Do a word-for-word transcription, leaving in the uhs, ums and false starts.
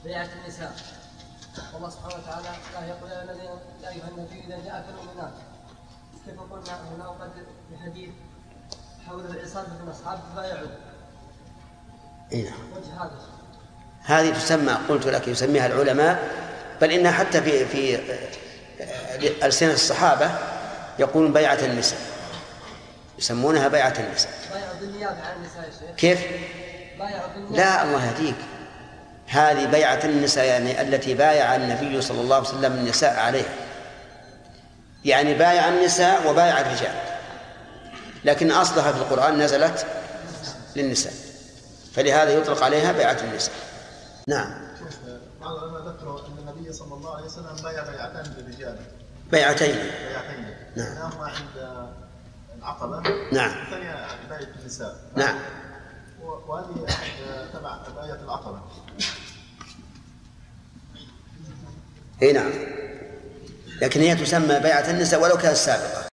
بيعة النساء. الله سبحانه وتعالى لا يقول يا الذين لا أيها النبي إذا جاءك المؤمنات كيف قلنا هنا وقد الحديث حول العصابة من أصحاب بايعوا. إيه. وجه هذا هذه تسمى، قلت لك يسميها العلماء، بل إنها حتى في في ألسنة الصحابة يقولون بيعة النساء، يسمونها بيعة النساء. بايعوا بالنيابة عن النساء يا شيخ. كيف؟ بايعوا بالنيابة. لا الله يهديك، هذه بيعة النساء يعني التي بايع النبي صلى الله عليه وسلم النساء عليها، يعني بايع النساء وبايع الرجال، لكن أصلها في القرآن نزلت للنساء، فلهذا يطلق عليها بيعة النساء. نعم. بعض العلماء ذكروا أن النبي صلى الله عليه وسلم بايع بيعتين للرجال. بيعتين. بيعتين. نعم. إحداهما عند العقبة. نعم. الثانية عند بيعة النساء. نعم. وهذه تبع بيعة العقبة. اي نعم، لكن هي تسمى بيعة النساء ولو كانت سابقة.